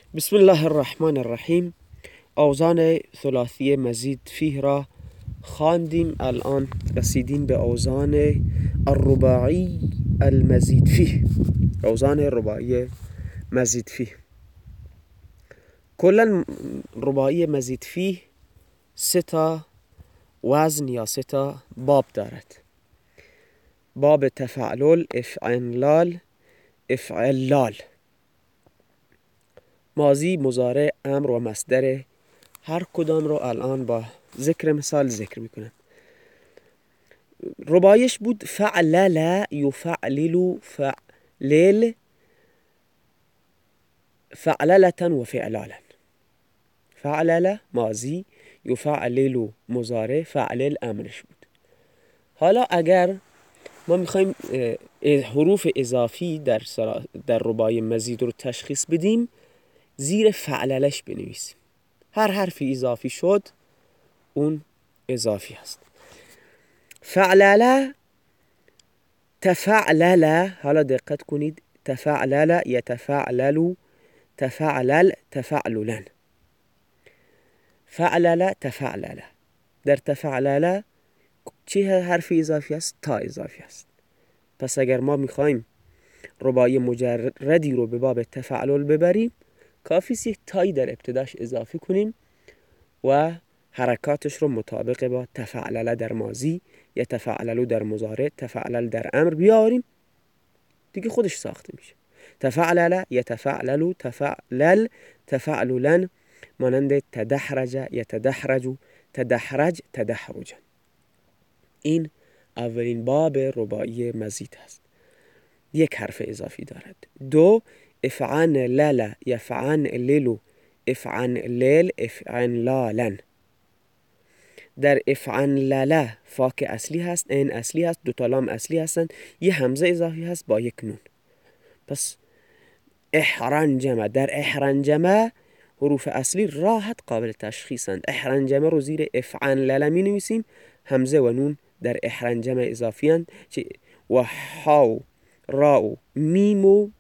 بسم الله الرحمن الرحیم. اوزان ثلاثی مزید فیه را خواندیم. الان رسیدیم به اوزان الرباعی المزید فیه، اوزان رباعی مزید فیه. کلا رباعی مزید فیه سه تا وزن یا سه تا باب دارد: باب تفعلل، افعلال، افعلال. ماضی، مضارع، امر و مصدر هر کدام رو الان با ذکر مثال ذکر میکنم. رباعیش بود فعلل یفعلل فعلل فعللة و فعلالا. فعلل ماضی، یفعلل مضارع، فعلل امرش بود. حالا اگر ما میخوایم حروف اضافی در رباعی مزید رو تشخیص بدیم، زیر فعللش بنویسیم. هر حرفی اضافی شد اون اضافی هست. فعلل، تفعلل. حالا دقت کنید: تفعلل، یتفعلل، تفعلل، تفعللا. فعلل، تفعلل. در تفعلل چه حرفی اضافی است؟ تا اضافی است. پس اگر ما میخوایم رباعی مجردی رو به باب تفعلل ببریم، کافی است یک تایی در ابتداش اضافه کنیم و حرکاتش رو مطابق با تفعلل در ماضی، یتفعلل در مضارع، تفعلل در امر بیاریم، دیگه خودش ساخته میشه. تفعلل، یتفعلل، تفعلل، تفعللا. مانند تدحرج، یتدحرج، تدحرج، تدحرجا. این اولین باب رباعی مزید هست، یک حرف اضافی دارد. دو، افعنلل، یفعنلل، افعنلل، افعنلالا. در افعنلل فا که اصلی هست، این اصلی هست، دو تا لام اصلی هستند، یه همزه اضافی هست با یک نون. پس احرنجمه، در احرنجمه حروف اصلی راحت قابل تشخیصند. احرنجمه رو زیر افعنلل می نویسیم، همزه و نون در احرنجمه اضافی هستند و حاو، راو، میم و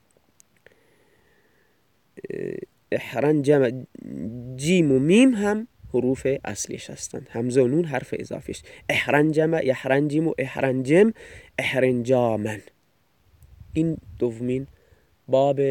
احرنجمه، جیم و میم هم حروف اصلیش هستند. همزه و نون حرف اضافیش. احرنجمه، یحرنجیم و احرنجم، احرنجامن. این دومین باب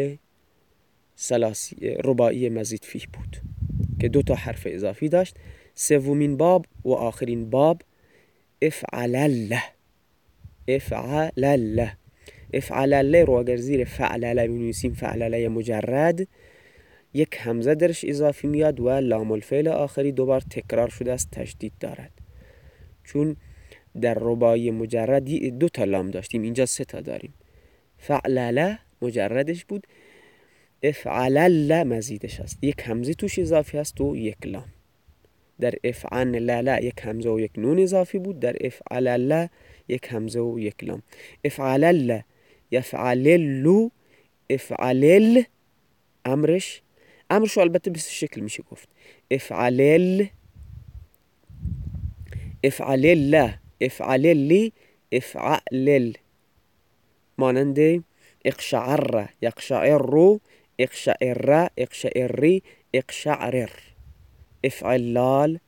رباعی مزید فیه بود که دو تا حرف اضافی داشت. سومین باب و آخرین باب افعلله. افعلله، افعلله رو اگر زیر فعلله بنویسیم، فعلله مجرد، یک همزه درش اضافی میاد و لام الفعل آخری دوبار تکرار شده است، تشدید دارد. چون در رباعی مجرد دو تا لام داشتیم، اینجا سه تا داریم. فعلله مجردش بود، افعلل مزیدش است، یک همزه توش اضافی هست و یک لام. در افعنلل یک همزه و یک نون اضافی بود، در افعلل یک همزه و یک لام. افعلل، یفعللو، افعلل امرش رو البته به شکل میشه گفت: افعلل، افعلل، افعللی، افعلل. مانند اقشعر، یقشعر، اقشعر، اقشعری، اقشعرر. افعلال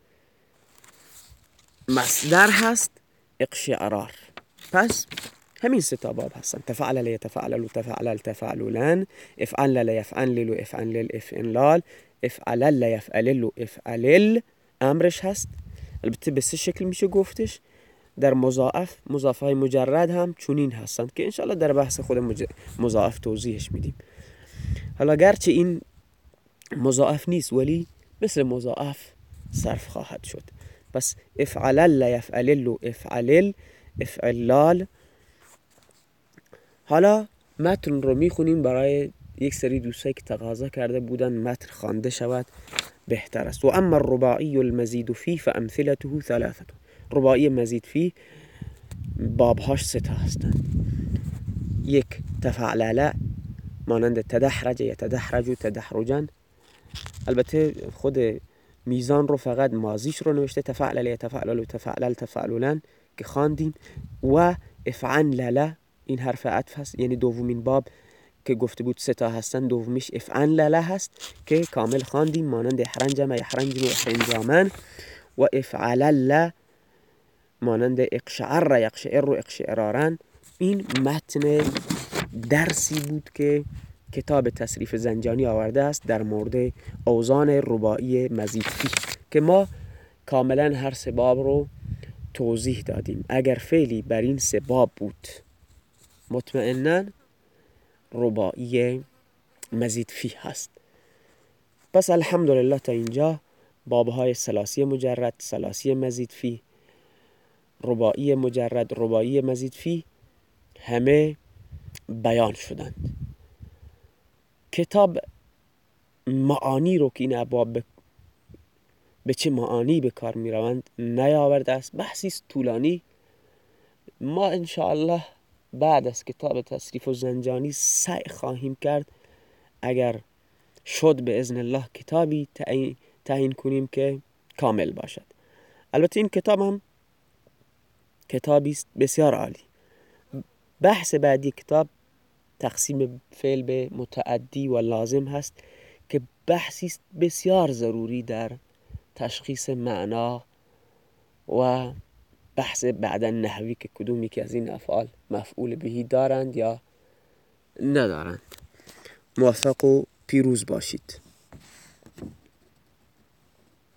مصدر هست، اقشعرار. پس همین سه تا باب هستن: تفعلل، یتفعلل، تفعلل، تفعللن، افعلل، یفعلل، افعلل، افعلال، افعلل، یفعلل، افعلل امرش هست. البته به سه شکل میشه گفتش. در مضاعف، مضاعف های مجرد هم چونین هستند که انشاءالله در بحث خود مضاعف توضیحش میدیم. حالا گرچه این مضاعف نیست ولی مثل مضاعف صرف خواهد شد. پس افعلل، یفعلل، افعلل، افعلال. حالا متن رو میخونیم برای یک سری دوستایی که تقاضا کرده بودن متن خوانده شود بهتر است. و اما الرباعی المزید فیه فامثلته ثلاثه. رباعی مزید فیه بابهاش سه تا هستند. یک، تفعلل مانند تدحرج، یتدحرج، تدحرجا. البته خود میزان رو فقط ماضیش رو نوشته: تفعلل، یتفعلل، تفعلل، تفعللن که خواندیم. و افعنلل این حرف عطف هست، یعنی دومین باب که گفته بود 3 تا هستن، دومیش افعن هست که کامل خواندیم، مانند احرنجم یحرنجم و احرنجامن، و افعلل مانند اقشعر یقشعر و اقشعرارن. این متن درسی بود که کتاب تصریف زنجانی آورده است در مورد اوزان رباعی مزید فیه که ما کاملا هر 3 باب رو توضیح دادیم. اگر فعلی بر این 3 باب بود مطمئناً رباعی مزید فیه هست. پس الحمدلله تا اینجا بابهای ثلاثی مجرد، ثلاثی مزید فیه، رباعی مجرد، رباعی مزید فیه همه بیان شدند. کتاب معانی رو که این ابواب به چه معانی به کار می روند نیاورده است. بحثی است طولانی. ما انشاءالله بعد از کتاب تصریف و زنجانی سعی خواهیم کرد اگر شد به اذن الله کتابی تعیین کنیم که کامل باشد. البته این کتاب هم کتابی است بسیار عالی. بحث بعدی کتاب تقسیم فعل به متعدی و لازم هست که بحثی است بسیار ضروری در تشخیص معنا و بحث بعدا نحوی که کدومی که از این افعال مفعول بهی دارند یا ندارند. موفق و پیروز باشید.